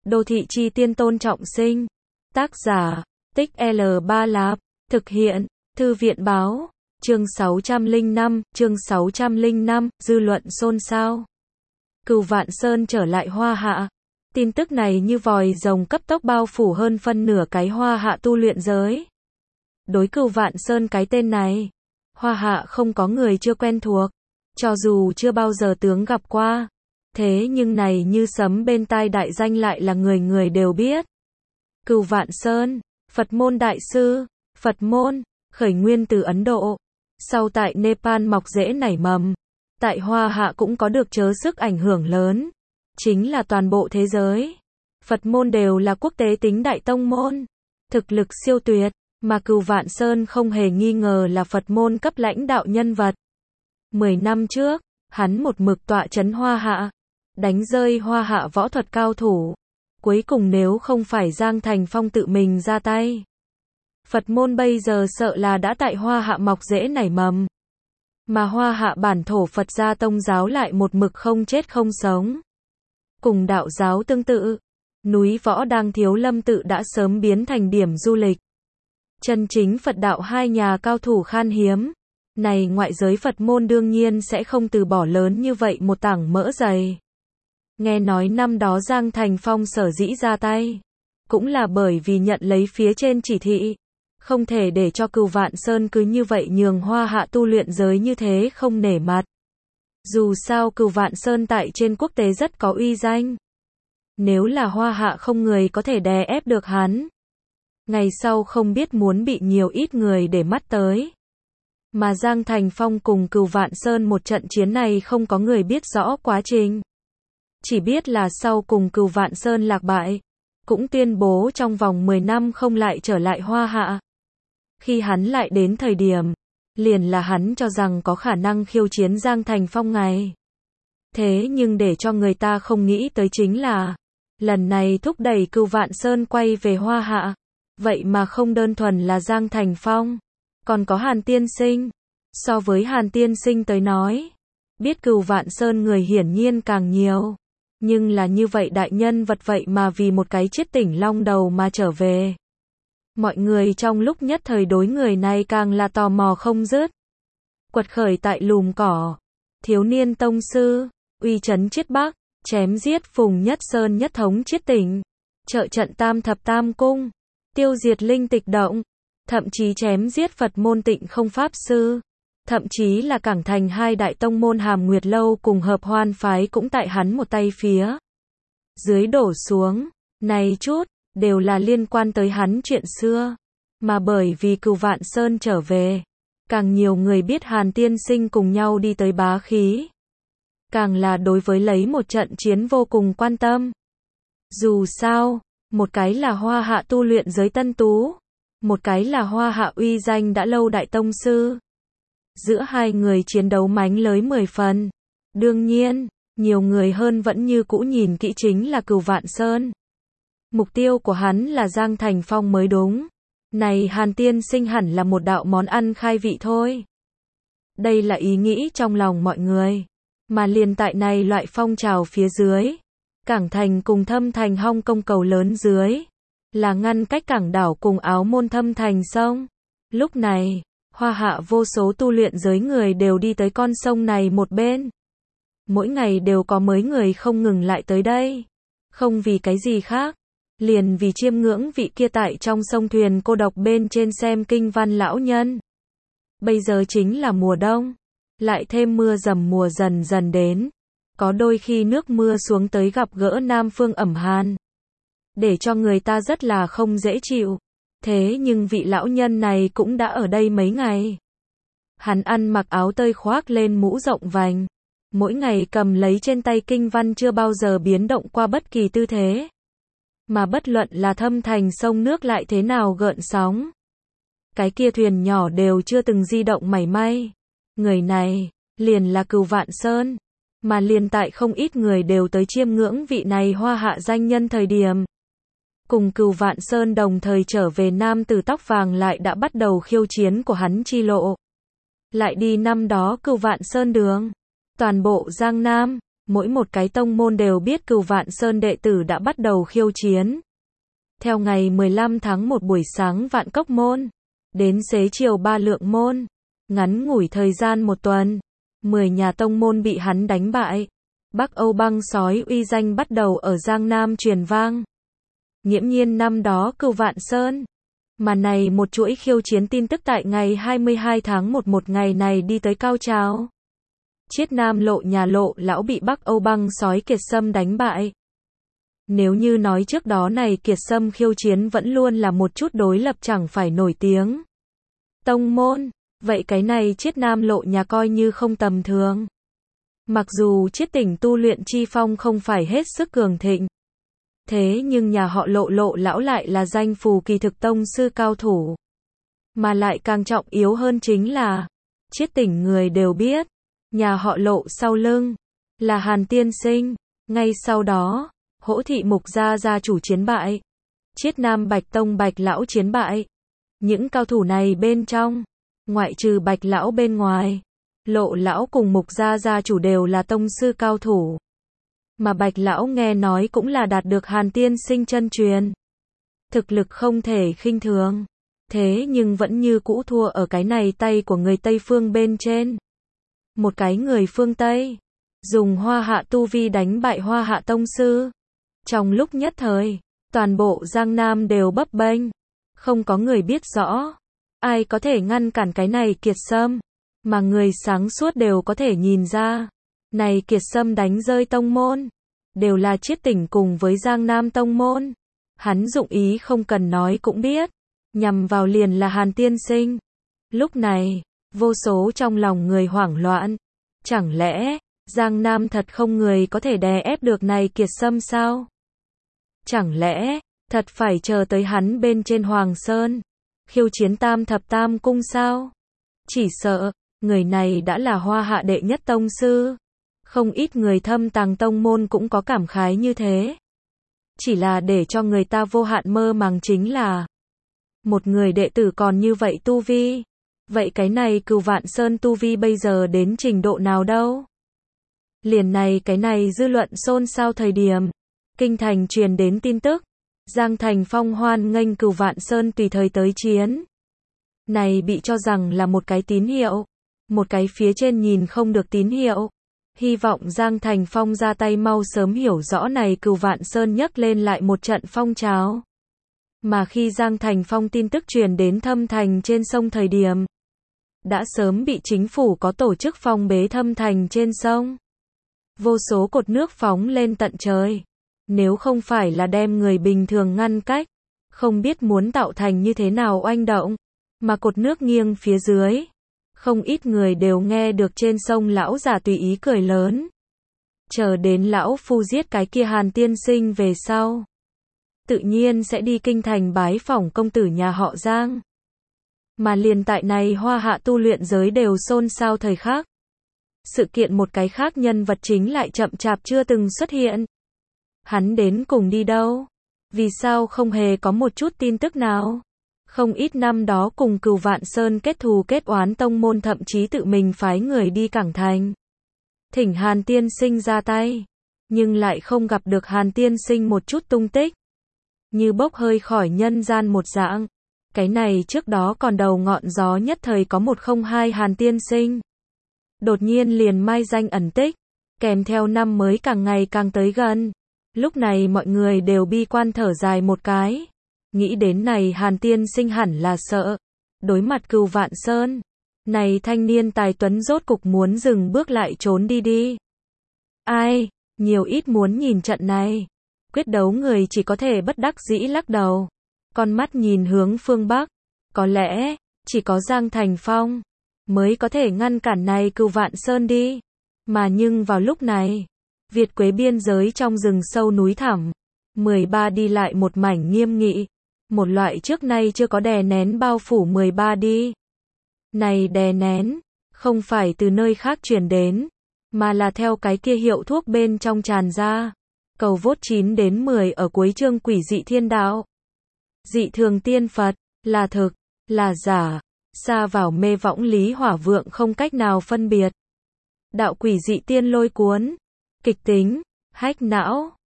Đô thị chi tiên Tôn Trọng Sinh. Tác giả, Tích L Ba Lạp. Thực hiện, Thư viện báo. Chương 605, dư luận xôn xao. Cửu Vạn Sơn trở lại Hoa Hạ. Tin tức này như vòi rồng cấp tốc bao phủ hơn phân nửa cái Hoa Hạ tu luyện giới. Đối Cửu Vạn Sơn cái tên này, Hoa Hạ không có người chưa quen thuộc, cho dù chưa bao giờ tướng gặp qua. Thế nhưng này như sấm bên tai đại danh lại là người người đều biết. Cửu Vạn Sơn, Phật môn đại sư, Phật môn, khởi nguyên từ Ấn Độ, sau tại Nepal mọc rễ nảy mầm, tại Hoa Hạ cũng có được chớ sức ảnh hưởng lớn, chính là toàn bộ thế giới. Phật môn đều là quốc tế tính đại tông môn, thực lực siêu tuyệt, mà Cửu Vạn Sơn không hề nghi ngờ là Phật môn cấp lãnh đạo nhân vật. 10 năm trước, hắn một mực tọa chấn Hoa Hạ, đánh rơi Hoa Hạ võ thuật cao thủ. Cuối cùng nếu không phải Giang Thành Phong tự mình ra tay, Phật môn bây giờ sợ là đã tại Hoa Hạ mọc rễ nảy mầm. Mà Hoa Hạ bản thổ Phật gia tông giáo lại một mực không chết không sống. Cùng đạo giáo tương tự, núi Võ Đang Thiếu Lâm tự đã sớm biến thành điểm du lịch. Chân chính Phật đạo hai nhà cao thủ khan hiếm. Này ngoại giới Phật môn đương nhiên sẽ không từ bỏ lớn như vậy một tảng mỡ dày. Nghe nói năm đó Giang Thành Phong sở dĩ ra tay, cũng là bởi vì nhận lấy phía trên chỉ thị, không thể để cho Cửu Vạn Sơn cứ như vậy nhường Hoa Hạ tu luyện giới như thế không nể mặt. Dù sao Cửu Vạn Sơn tại trên quốc tế rất có uy danh. Nếu là Hoa Hạ không người có thể đè ép được hắn, ngày sau không biết muốn bị nhiều ít người để mắt tới. Mà Giang Thành Phong cùng Cửu Vạn Sơn một trận chiến này không có người biết rõ quá trình. Chỉ biết là sau cùng Cửu Vạn Sơn lạc bại, cũng tuyên bố trong vòng 10 năm không lại trở lại Hoa Hạ. Khi hắn lại đến thời điểm, liền là hắn cho rằng có khả năng khiêu chiến Giang Thành Phong ngày. Thế nhưng để cho người ta không nghĩ tới chính là, lần này thúc đẩy Cửu Vạn Sơn quay về Hoa Hạ, vậy mà không đơn thuần là Giang Thành Phong, còn có Hàn Tiên Sinh. So với Hàn Tiên Sinh tới nói, biết Cửu Vạn Sơn người hiển nhiên càng nhiều. Nhưng là như vậy đại nhân vật vậy mà vì một cái chiết tỉnh long đầu mà trở về. Mọi người trong lúc nhất thời đối người này càng là tò mò không dứt. Quật khởi tại lùm cỏ, thiếu niên tông sư, uy chấn chiết Bắc, chém giết Phùng Nhất Sơn nhất thống chiết tỉnh, trợ trận tam thập tam cung, tiêu diệt linh tịch động, thậm chí chém giết Phật môn Tịnh Không Pháp Sư. Thậm chí là Cảng Thành hai đại tông môn Hàm Nguyệt Lâu cùng Hợp Hoan phái cũng tại hắn một tay phía dưới đổ xuống. Này chút, đều là liên quan tới hắn chuyện xưa. Mà bởi vì Cửu Vạn Sơn trở về, càng nhiều người biết Hàn Tiên Sinh cùng nhau đi tới bá khí. Càng là đối với lấy một trận chiến vô cùng quan tâm. Dù sao, một cái là Hoa Hạ tu luyện giới tân tú, một cái là Hoa Hạ uy danh đã lâu đại tông sư. Giữa hai người chiến đấu mánh lới 10 phần. Đương nhiên, nhiều người hơn vẫn như cũ nhìn kỹ chính là Cửu Vạn Sơn. Mục tiêu của hắn là Giang Thành Phong mới đúng. Này Hàn Tiên Sinh hẳn là một đạo món ăn khai vị thôi. Đây là ý nghĩ trong lòng mọi người. Mà liền tại này loại phong trào phía dưới, Cảng Thành cùng Thâm Thành Hong Kong cầu lớn dưới, là ngăn cách Cảng Đảo cùng Áo Môn Thâm Thành sông. Lúc này, Hoa Hạ vô số tu luyện giới người đều đi tới con sông này một bên. Mỗi ngày đều có mới người không ngừng lại tới đây. Không vì cái gì khác, liền vì chiêm ngưỡng vị kia tại trong sông thuyền cô độc bên trên xem kinh văn lão nhân. Bây giờ chính là mùa đông, lại thêm mưa dầm mùa dần dần đến. Có đôi khi nước mưa xuống tới gặp gỡ Nam Phương ẩm hàn, để cho người ta rất là không dễ chịu. Thế nhưng vị lão nhân này cũng đã ở đây mấy ngày. Hắn ăn mặc áo tơi khoác lên mũ rộng vành. Mỗi ngày cầm lấy trên tay kinh văn chưa bao giờ biến động qua bất kỳ tư thế. Mà bất luận là Thâm Thành sông nước lại thế nào gợn sóng, cái kia thuyền nhỏ đều chưa từng di động mảy may. Người này, liền là Cửu Vạn Sơn. Mà liền tại không ít người đều tới chiêm ngưỡng vị này Hoa Hạ danh nhân thời điểm. Cùng Cửu Vạn Sơn đồng thời trở về nam tử tóc vàng lại đã bắt đầu khiêu chiến của hắn chi lộ. Lại đi năm đó Cửu Vạn Sơn đường. Toàn bộ Giang Nam, Mỗi một cái tông môn đều biết Cửu Vạn Sơn đệ tử đã bắt đầu khiêu chiến. Theo ngày 15 tháng 1 buổi sáng Vạn Cốc môn, đến xế chiều Ba Lượng môn, ngắn ngủi thời gian một tuần, 10 nhà tông môn bị hắn đánh bại. Bắc Âu băng sói uy danh bắt đầu ở Giang Nam truyền vang. Nghiễm nhiên năm đó Cửu Vạn Sơn, mà này một chuỗi khiêu chiến tin tức tại ngày 22 tháng 1 một ngày này đi tới cao trào. Chiết Nam Lộ nhà Lộ lão bị Bắc Âu băng sói Kiệt Sâm đánh bại. Nếu như nói trước đó này Kiệt Sâm khiêu chiến vẫn luôn là một chút đối lập chẳng phải nổi tiếng tông môn, vậy cái này Chiết Nam Lộ nhà coi như không tầm thường. Mặc dù Chiết tỉnh tu luyện chi phong không phải hết sức cường thịnh, thế nhưng nhà họ Lộ Lộ lão lại là danh phù kỳ thực tông sư cao thủ. Mà lại càng trọng yếu hơn chính là, Chiết tỉnh người đều biết, nhà họ Lộ sau lưng là Hàn Tiên Sinh. Ngay sau đó, Hỗ Thị Mục gia gia chủ chiến bại, Chiết Nam Bạch Tông Bạch lão chiến bại. Những cao thủ này bên trong, ngoại trừ Bạch lão bên ngoài, Lộ lão cùng Mục gia gia chủ đều là tông sư cao thủ. Mà Bạch lão nghe nói cũng là đạt được Hàn Tiên Sinh chân truyền. Thực lực không thể khinh thường, thế nhưng vẫn như cũ thua ở cái này tay của người Tây phương bên trên. Một cái người phương Tây, dùng Hoa Hạ tu vi đánh bại Hoa Hạ tông sư. Trong lúc nhất thời, toàn bộ Giang Nam đều bấp bênh, không có người biết rõ, ai có thể ngăn cản cái này Kiệt Sâm, mà người sáng suốt đều có thể nhìn ra, này Kiệt Sâm đánh rơi tông môn, đều là Chiết tỉnh cùng với Giang Nam tông môn. Hắn dụng ý không cần nói cũng biết, nhằm vào liền là Hàn Tiên Sinh. Lúc này, vô số trong lòng người hoảng loạn, chẳng lẽ Giang Nam thật không người có thể đè ép được này Kiệt Sâm sao? Chẳng lẽ thật phải chờ tới hắn bên trên Hoàng Sơn, khiêu chiến Tam Thập Tam Cung sao? Chỉ sợ, người này đã là Hoa Hạ đệ nhất tông sư. Không ít người thâm tàng tông môn cũng có cảm khái như thế. Chỉ là để cho người ta vô hạn mơ màng chính là, một người đệ tử còn như vậy tu vi. Vậy cái này Cửu Vạn Sơn tu vi bây giờ đến trình độ nào đâu? Liền này cái này dư luận xôn xao thời điểm, kinh thành truyền đến tin tức, Giang Thành Phong hoan nghênh Cửu Vạn Sơn tùy thời tới chiến. Này bị cho rằng là một cái tín hiệu, một cái phía trên nhìn không được tín hiệu. Hy vọng Giang Thành Phong ra tay mau sớm hiểu rõ này Cửu Vạn Sơn nhấc lên lại một trận phong trào. Mà khi Giang Thành Phong tin tức truyền đến Thâm Thành trên sông thời điểm, đã sớm bị chính phủ có tổ chức phong bế Thâm Thành trên sông. Vô số cột nước phóng lên tận trời. Nếu không phải là đem người bình thường ngăn cách, không biết muốn tạo thành như thế nào oanh động, mà cột nước nghiêng phía dưới. Không ít người đều nghe được trên sông lão giả tùy ý cười lớn. Chờ đến lão phu giết cái kia Hàn Tiên Sinh về sau, tự nhiên sẽ đi kinh thành bái phỏng công tử nhà họ Giang. Mà liền tại này Hoa Hạ tu luyện giới đều xôn xao thời khắc. Sự kiện một cái khác nhân vật chính lại chậm chạp chưa từng xuất hiện. Hắn đến cùng đi đâu? Vì sao không hề có một chút tin tức nào? Không ít năm đó cùng Cửu Vạn Sơn kết thù kết oán tông môn thậm chí tự mình phái người đi Cảng Thành. Thỉnh Hàn Tiên Sinh ra tay. Nhưng lại không gặp được Hàn Tiên Sinh một chút tung tích. Như bốc hơi khỏi nhân gian một dạng. Cái này trước đó còn đầu ngọn gió nhất thời có 102 Hàn Tiên Sinh. Đột nhiên liền mai danh ẩn tích. Kèm theo năm mới càng ngày càng tới gần. Lúc này mọi người đều bi quan thở dài một cái. Nghĩ đến này Hàn Tiên Sinh hẳn là sợ. Đối mặt Cửu Vạn Sơn. Này thanh niên tài tuấn rốt cục muốn dừng bước lại trốn đi đi. Ai, nhiều ít muốn nhìn trận này. Quyết đấu người chỉ có thể bất đắc dĩ lắc đầu. Con mắt nhìn hướng phương Bắc. Có lẽ, chỉ có Giang Thành Phong mới có thể ngăn cản này Cửu Vạn Sơn đi. Mà nhưng vào lúc này, Việt Quế biên giới trong rừng sâu núi thẳm, 13 đi lại một mảnh nghiêm nghị. Một loại trước nay chưa có đè nén bao phủ 13 đi. Này đè nén, không phải từ nơi khác truyền đến, mà là theo cái kia hiệu thuốc bên trong tràn ra. Cầu vốt 9 đến 10 ở cuối chương Quỷ Dị Thiên Đạo. Dị thường tiên Phật, là thực, là giả, xa vào mê võng lý hỏa vượng không cách nào phân biệt. Đạo quỷ dị tiên lôi cuốn, Kịch tính, hack não.